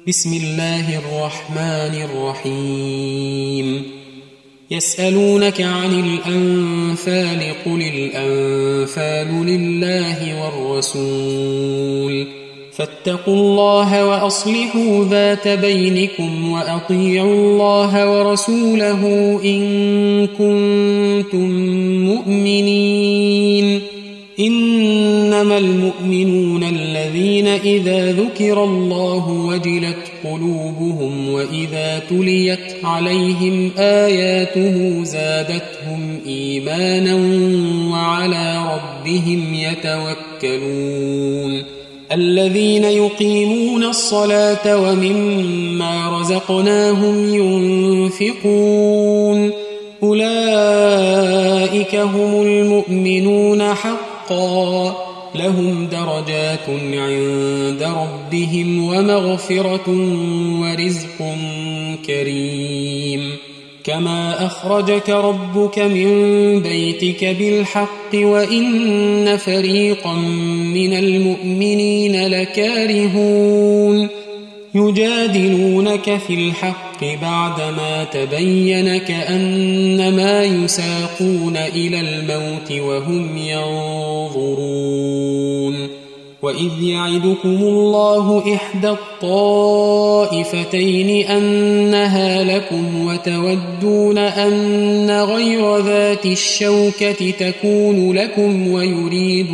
بسم الله الرحمن الرحيم يسألونك عن الأنفال قل الأنفال لله والرسول فاتقوا الله وأصلحوا ذات بينكم وأطيعوا الله ورسوله إن كنتم مؤمنين إنما المؤمنون الذين إذا ذكر الله وجلت قلوبهم وإذا تليت عليهم آياته زادتهم إيمانا وعلى ربهم يتوكلون الذين يقيمون الصلاة ومما رزقناهم ينفقون أولئك هم المؤمنون حقا لهم درجات عند ربهم ومغفرة ورزق كريم كما أخرجك ربك من بيتك بالحق وإن فريقا من المؤمنين لكارهون يجادلونك في الحق بعدما تبين كأنما يساقون إلى الموت وهم ينظرون وإذ يعدكم الله إحدى الطائفتين أنها لكم وتودون أن غير ذات الشوكة تكون لكم ويريد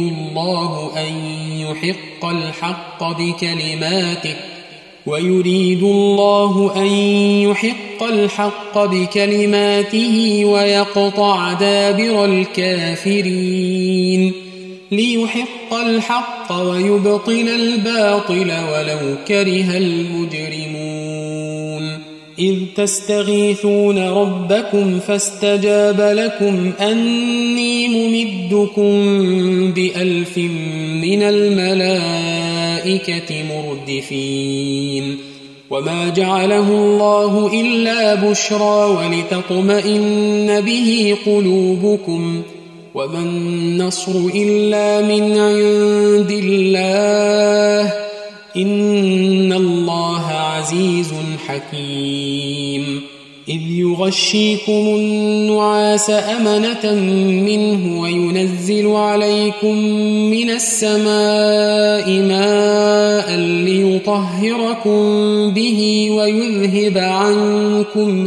الله أن يحق الحق بكلماته ويقطع دابر الكافرين ليحق الحق ويبطل الباطل ولو كره المجرمون إذ تستغيثون ربكم فاستجاب لكم أني ممدكم ب1000 من الملائكة مردفين وما جعله الله إلا بشرى ولتطمئن به قلوبكم وما النصر إلا من عند الله إن الله عزيز حكيم إذ يغشيكم النعاس أمنة منه وينزل عليكم من السماء ماء ليطهركم به ويذهب عنكم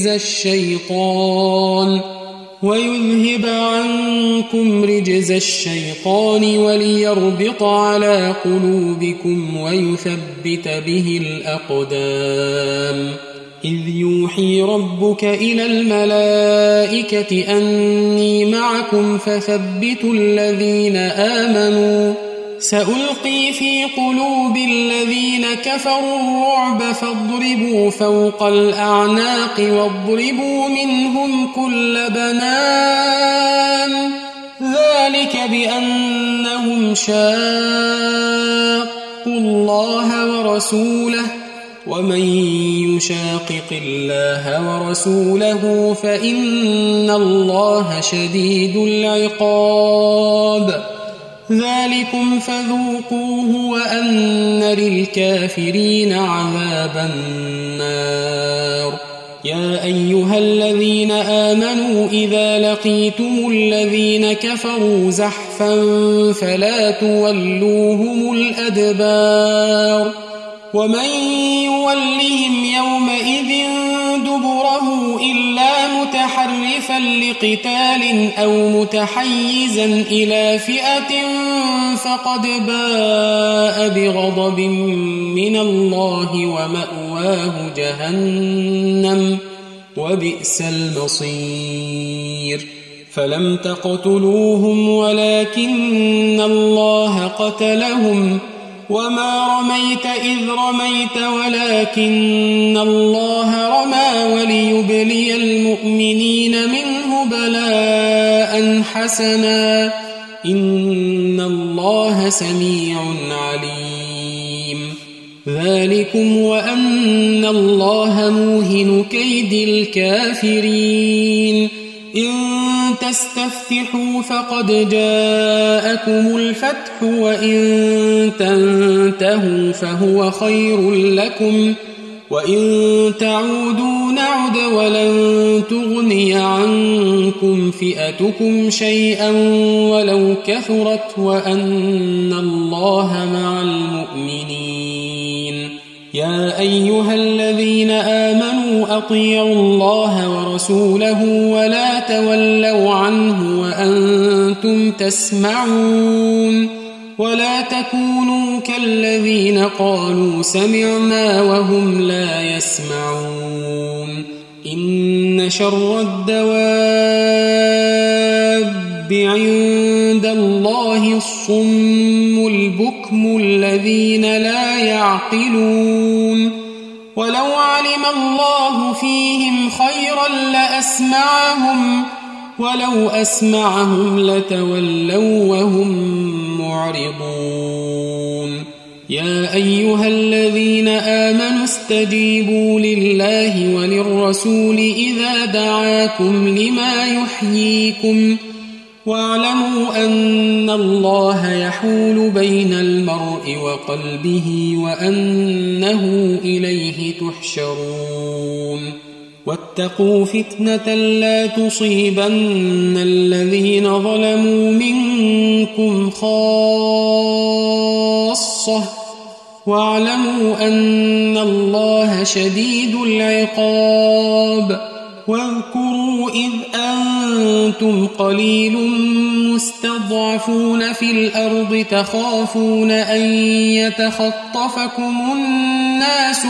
رجز الشيطان وليربط على قلوبكم ويثبت به الأقدام إذ يوحي ربك إلى الملائكة أني معكم فثبتوا الذين آمنوا سألقي في قلوب الذين كفروا الرعب فاضربوا فوق الأعناق واضربوا منهم كل بنان ذلك بأنهم شاقوا الله ورسوله ومن يشاقق الله ورسوله فإن الله شديد العقاب ذلكم فذوقوه وأن للكافرين عذاب النار يا أيها الذين آمنوا إذا لقيتم الذين كفروا زحفا فلا تولوهم الأدبار ومن يولهم يومئذ دبره إلا متحرفا لقتال أو متحيزا إلى فئة فقد باء بغضب من الله ومأواه جهنم وبئس المصير فلم تقتلوهم ولكن الله قتلهم وما رميت إذ رميت ولكن الله رمى وليبلي المؤمنين منه بلاء حسنا إن الله سميع عليم ذلكم وأن الله موهن كيد الكافرين إن تستفتحوا فقد جاءكم الفتح وإن تنتهوا فهو خير لكم وإن تعودوا نعد ولن تغني عنكم فئتكم شيئا ولو كثرت وأن الله مع المؤمنين. يا أيها الذين آمنوا أطيعوا الله ورسوله ولا تولوا عنه وأنتم تسمعون ولا تكونوا كالذين قالوا سمعنا وهم لا يسمعون. إن شر الدواب عند الله الصم البكم الذين لا يعقلون. ولو علم الله فيهم خيرا لأسمعهم ولو أسمعهم لتولوا وهم معرضون. يا أيها الذين آمنوا استجيبوا لله وللرسول إذا دعاكم لما يحييكم واعلموا أن الله يحول بين المرء وقلبه وأنه إليه تحشرون. واتقوا فتنة لا تصيبن الذين ظلموا منكم خاصة واعلموا أن الله شديد العقاب. واذكروا إذ أنتم قليل مستضعفون في الأرض تخافون أن يتخطفكم الناس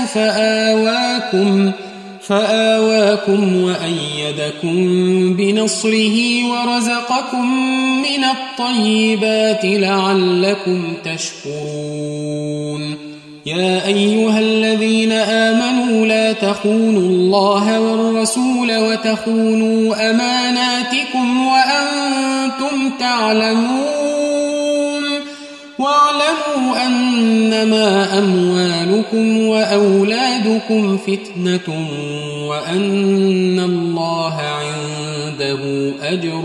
فآواكم وأيدكم بنصره ورزقكم من الطيبات لعلكم تشكرون. يا أيها الذين آمنوا لا تخونوا الله والرسول وتخونوا أماناتكم وأنتم تعلمون. واعلموا أنما أموالكم وأولادكم فتنة وأن الله عنده أجر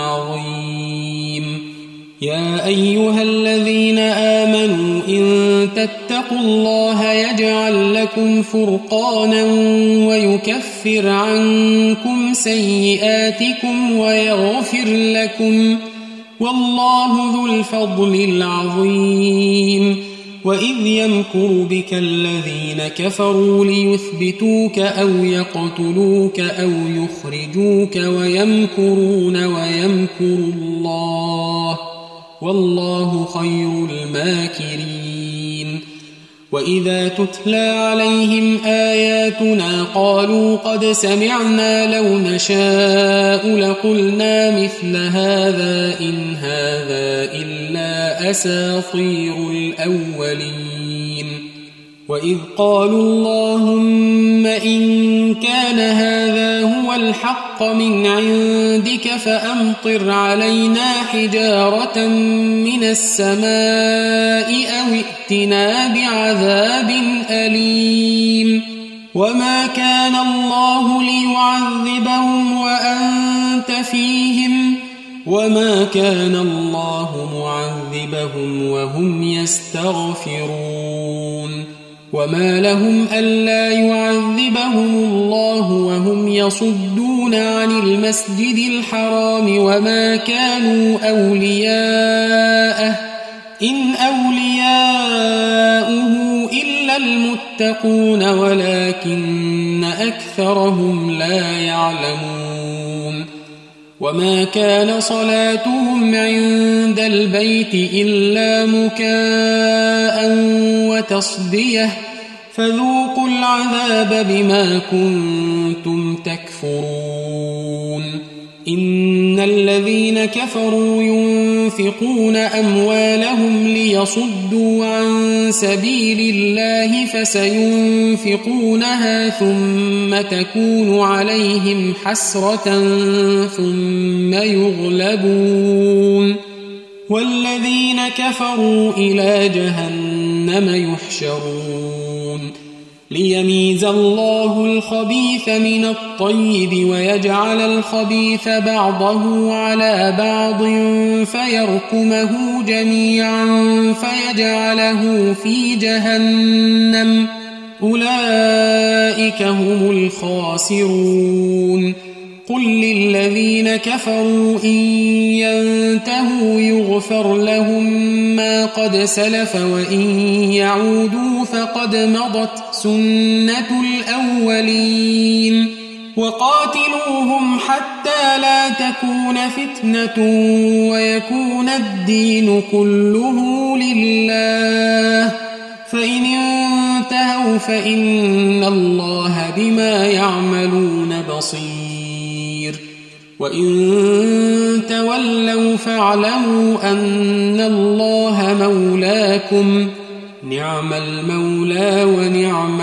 عظيم. يا أيها الذين آمنوا إن تتقوا الله يجعل لكم فرقانا ويكفر عنكم سيئاتكم ويغفر لكم والله ذو الفضل العظيم. وإذ يمكر بك الذين كفروا ليثبتوك أو يقتلوك أو يخرجوك ويمكرون ويمكر الله والله خير الماكرين. وإذا تتلى عليهم آياتنا قالوا قد سمعنا لو نشاء لقلنا مثل هذا إن هذا إلا أساطير الأولين. وإذ قالوا اللهم إن كان هذا هو الحق من عندك فأمطر علينا حجارة من السماء أو ائتنا بعذاب أليم. وما كان الله ليعذبهم وأنت فيهم وما كان الله معذبهم وهم يستغفرون. وما لهم ألا يعذبهم الله وهم يصدون عن المسجد الحرام وما كانوا أولياءه إن أولياؤه إلا المتقون ولكن أكثرهم لا يعلمون. وما كان صلاتهم عند البيت إلا مكاء وتصدية فذوقوا العذاب بما كنتم تكفرون. إن الذين كفروا ينفقون أموالهم ليصدوا عن سبيل الله فسينفقونها ثم تكون عليهم حسرة ثم يغلبون والذين كفروا إلى جهنم يحشرون. ليميز الله الخبيث من الطيب ويجعل الخبيث بعضه على بعض فيركمه جميعا فيجعله في جهنم أولئك هم الخاسرون قل للذين كفروا إن ينتهوا يغفر لهم ما قد سلف وإن يعودوا فقد مضت سنة الأولين وقاتلوهم حتى لا تكون فتنة ويكون الدين كله لله فإن انتهوا فإن الله بما يعملون بصير وإن تولوا فاعلموا أن الله مولاكم نعم المولى ونعم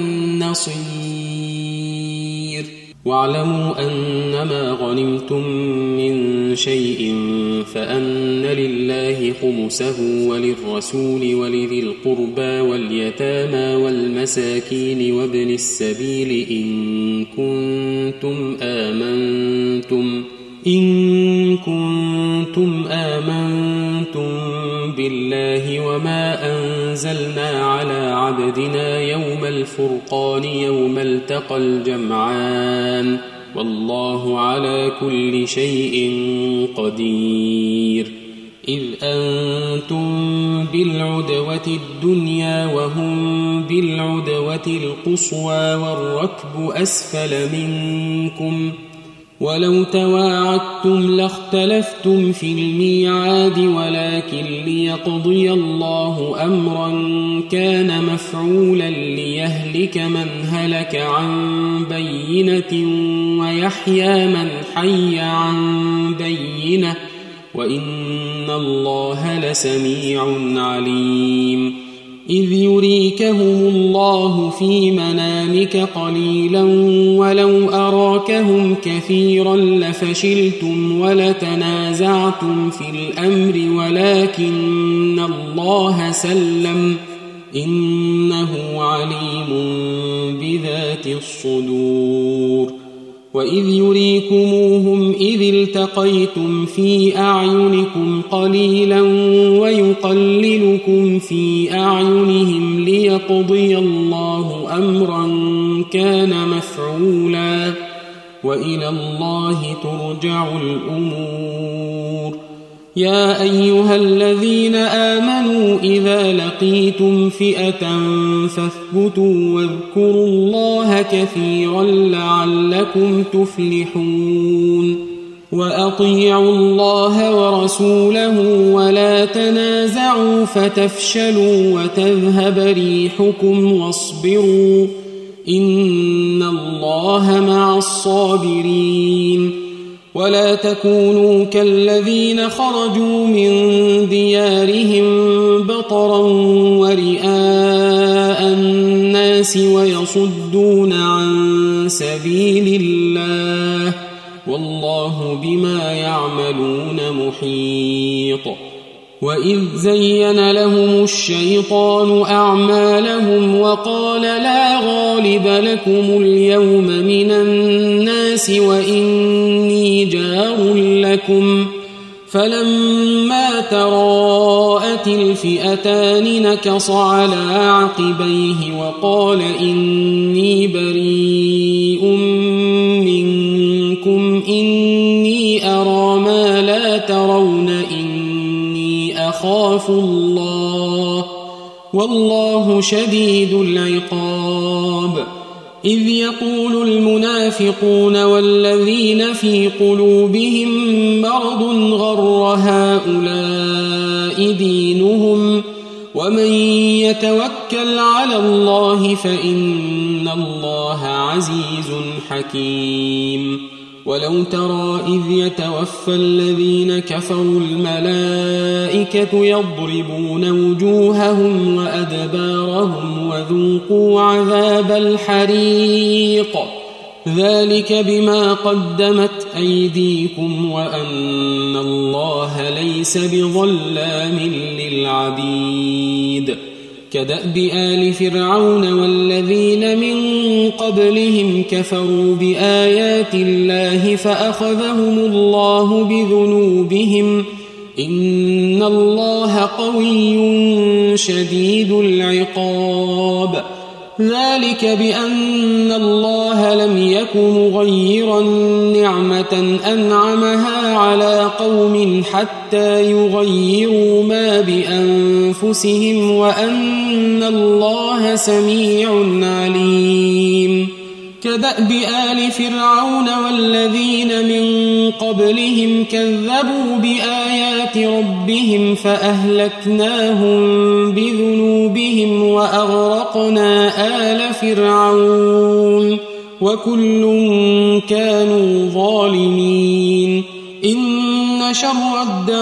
النصير واعلموا أنما غنمتم من شيء فأن لله خمسه وللرسول ولذي القربى واليتامى والمساكين وابن السبيل إن كنتم آمنتم بالله وما أنزلنا على عبدنا يوم الفرقان يوم التقى الجمعان والله على كل شيء قدير إذ أنتم بالعدوة الدنيا وهم بالعدوة القصوى والركب أسفل منكم ولو تواعدتم لاختلفتم في الميعاد ولكن ليقضي الله أمرا كان مفعولا ليهلك من هلك عن بينة ويحيى من حي عن بينة وإن الله لسميع عليم إذ يريكهم الله في منامك قليلا ولو أراكهم كثيرا لفشلتم ولتنازعتم في الأمر ولكن الله سلم إنه عليم بذات الصدور وإذ يريكموهم إذ التقيتم في أعينكم قليلا ويقللكم في أعينهم ليقضي الله أمرا كان مفعولا وإلى الله ترجع الأمور يا أيها الذين آمنوا إذا لقيتم فئة فاثبتوا واذكروا الله كثيرا لعلكم تفلحون وأطيعوا الله ورسوله ولا تنازعوا فتفشلوا وتذهب ريحكم واصبروا إن الله مع الصابرين ولا تكونوا كالذين خرجوا من ديارهم بطرا ورئاء الناس ويصدون عن سبيل الله والله بما يعملون محيط وإذ زين لهم الشيطان أعمالهم وقال لا غالب لكم اليوم من الناس وإني جار لكم فلما تراءت الفئتان نكص على عقبيه وقال إني بريء منكم إني أرى ما لا ترون إني أخاف الله والله شديد العقاب إذ يقول المنافقون والذين في قلوبهم مرض غر هؤلاء دينهم ومن يتوكل على الله فإن الله عزيز حكيم ولو ترى إذ يتوفى الذين كفروا الملائكة يضربون وجوههم وأدبارهم وذوقوا عذاب الحريق ذلك بما قدمت أيديكم وأن الله ليس بظلام للعبيد كدأب آل فرعون والذين من قبلهم كفروا بآيات الله فأخذهم الله بذنوبهم إن الله قوي شديد العقاب ذلك بأن الله لم يك مغيرا نعمة أنعمها على قوم حتى يغيروا ما بأنفسهم وأن الله سميع عليم كدأب آل فرعون والذين من قبلهم كذبوا بآيات ربهم فأهلكناهم بذنوبهم وأغرقنا آل فرعون وكل كانوا ظالمين إن شر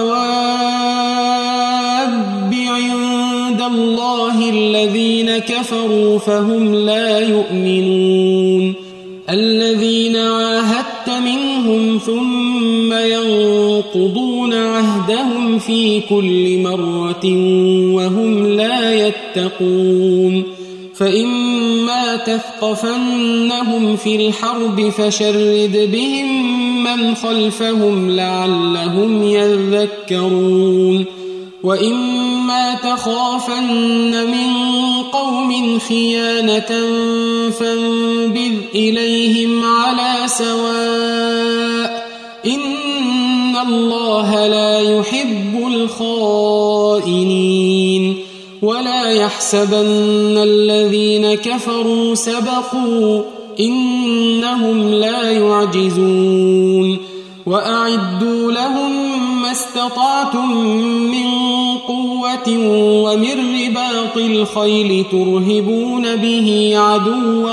الدواب عند الله الذين كفروا فهم لا يؤمنون الذين عاهدت منهم ثم ينقضون عهدهم في كل مرة وهم لا يتقون فإما تثقفنهم في الحرب فشرد بهم من خلفهم لعلهم يذكرون وإما تخافن من قوم خيانة فانبذ إليهم على سواء إن الله لا يحب الخائنين ولا يحسبن الذين كفروا سبقوا إنهم لا يعجزون وأعدوا لهم ما استطعتم من قوة ومن رباط الخيل ترهبون به عدو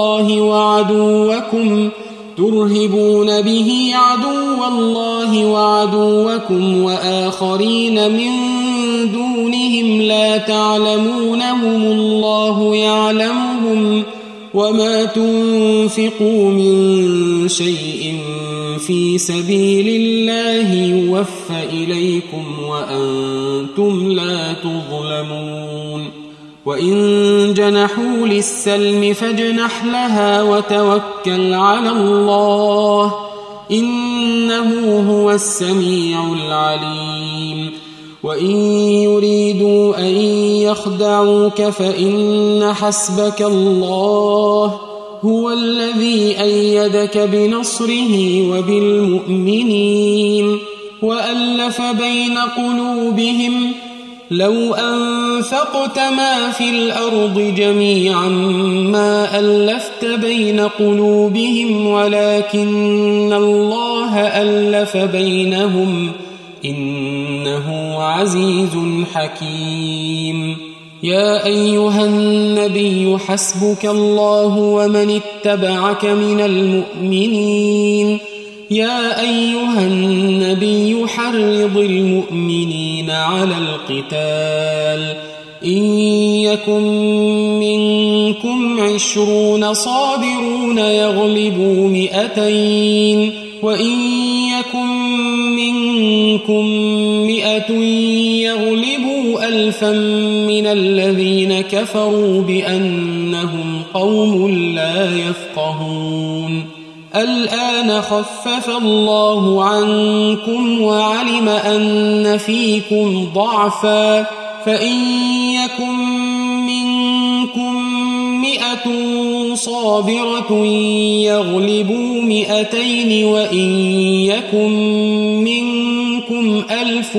الله وعدوكم وآخرين من دونهم لا تعلمونهم الله يعلمهم وما تنفقوا من شيء في سبيل الله يوفى إليكم وأنتم لا تظلمون وإن جنحوا للسلم فاجنح لها وتوكل على الله إنه هو السميع العليم وإن يريدوا أن يخدعوك فإن حسبك الله هو الذي أيدك بنصره وبالمؤمنين وألف بين قلوبهم لو أنفقت ما في الأرض جميعا ما ألفت بين قلوبهم ولكن الله ألف بينهم إنه عزيز حكيم يا أيها النبي حسبك الله ومن اتبعك من المؤمنين يا أيها النبي حرض المؤمنين على القتال إن يكن منكم 20 صابرون يغلبوا 200 وإن يكن منكم 100 يغلبوا 1000 من الذين كفروا بأنهم قوم لا يفقهون الآن خفف الله عنكم وعلم أن فيكم ضعفا فإن يكن منكم 100 صابرة يغلبوا 200 وإن يكن منكم 1000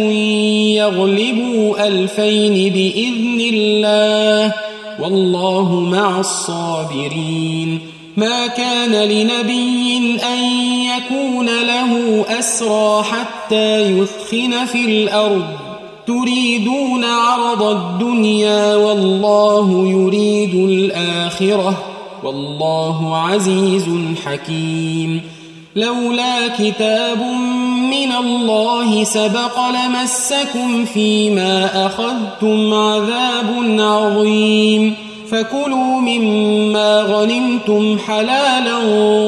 يغلبوا 2000 بإذن الله والله مع الصابرين ما كان لنبي أن يكون له أسرى حتى يثخن في الأرض تريدون عرض الدنيا والله يريد الآخرة والله عزيز حكيم لولا كتاب من الله سبق لمسكم فيما أخذتم عذاب عظيم فكلوا مما غنمتم حلالا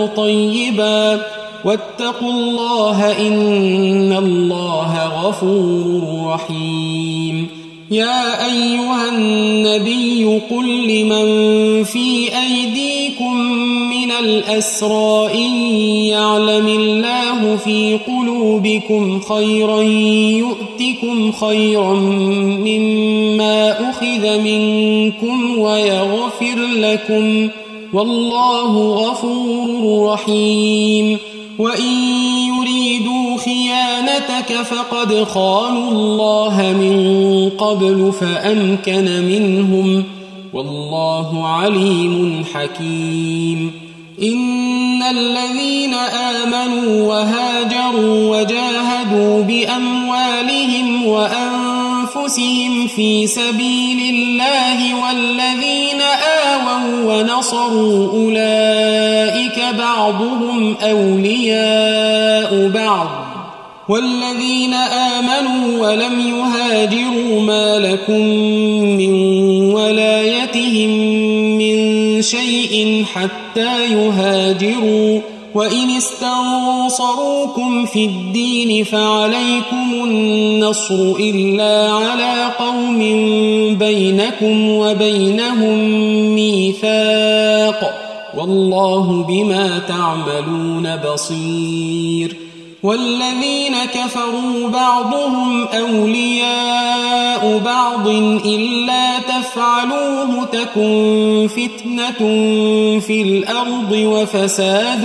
طيبا واتقوا الله إن الله غفور رحيم يا أيها النبي قل لمن في أيديكم من الأسرى إن يعلم الله في قلوبكم خيرا يؤتكم خيرا مما أخذ منكم ويغفر لكم والله غفور رحيم وإن يريدوا خيانتك فقد خانوا الله من قبل فأمكن منهم والله عليم حكيم إن الذين آمنوا وهاجروا وجاهدوا بأموالهم وأنفسهم في سبيل الله والذين آووا ونصروا أولئك بعضهم أولياء بعض والذين آمنوا ولم يهاجروا ما لكم من ولايتهم من شيء حتى يهاجروا وإن استنصروكم في الدين فعليكم النصر إلا على قوم بينكم وبينهم ميثاق والله بما تعملون بصير والذين كفروا بعضهم أولياء بعض إلا تفعلوه تكن فتنة في الأرض وفساد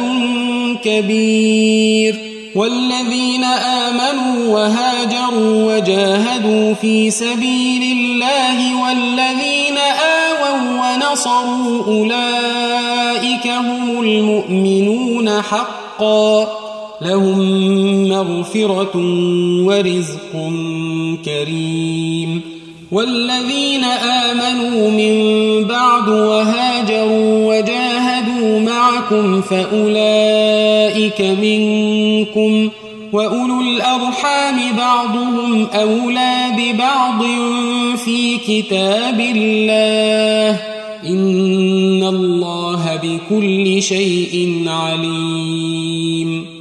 كبير والذين آمنوا وهاجروا وجاهدوا في سبيل الله والذين آووا ونصروا أولئك هم المؤمنون حقا لهم مغفرة ورزق كريم والذين آمنوا من بعد وهاجروا وجاهدوا معكم فأولئك منكم وأولو الأرحام بعضهم أولى ببعض في كتاب الله إن الله بكل شيء عليم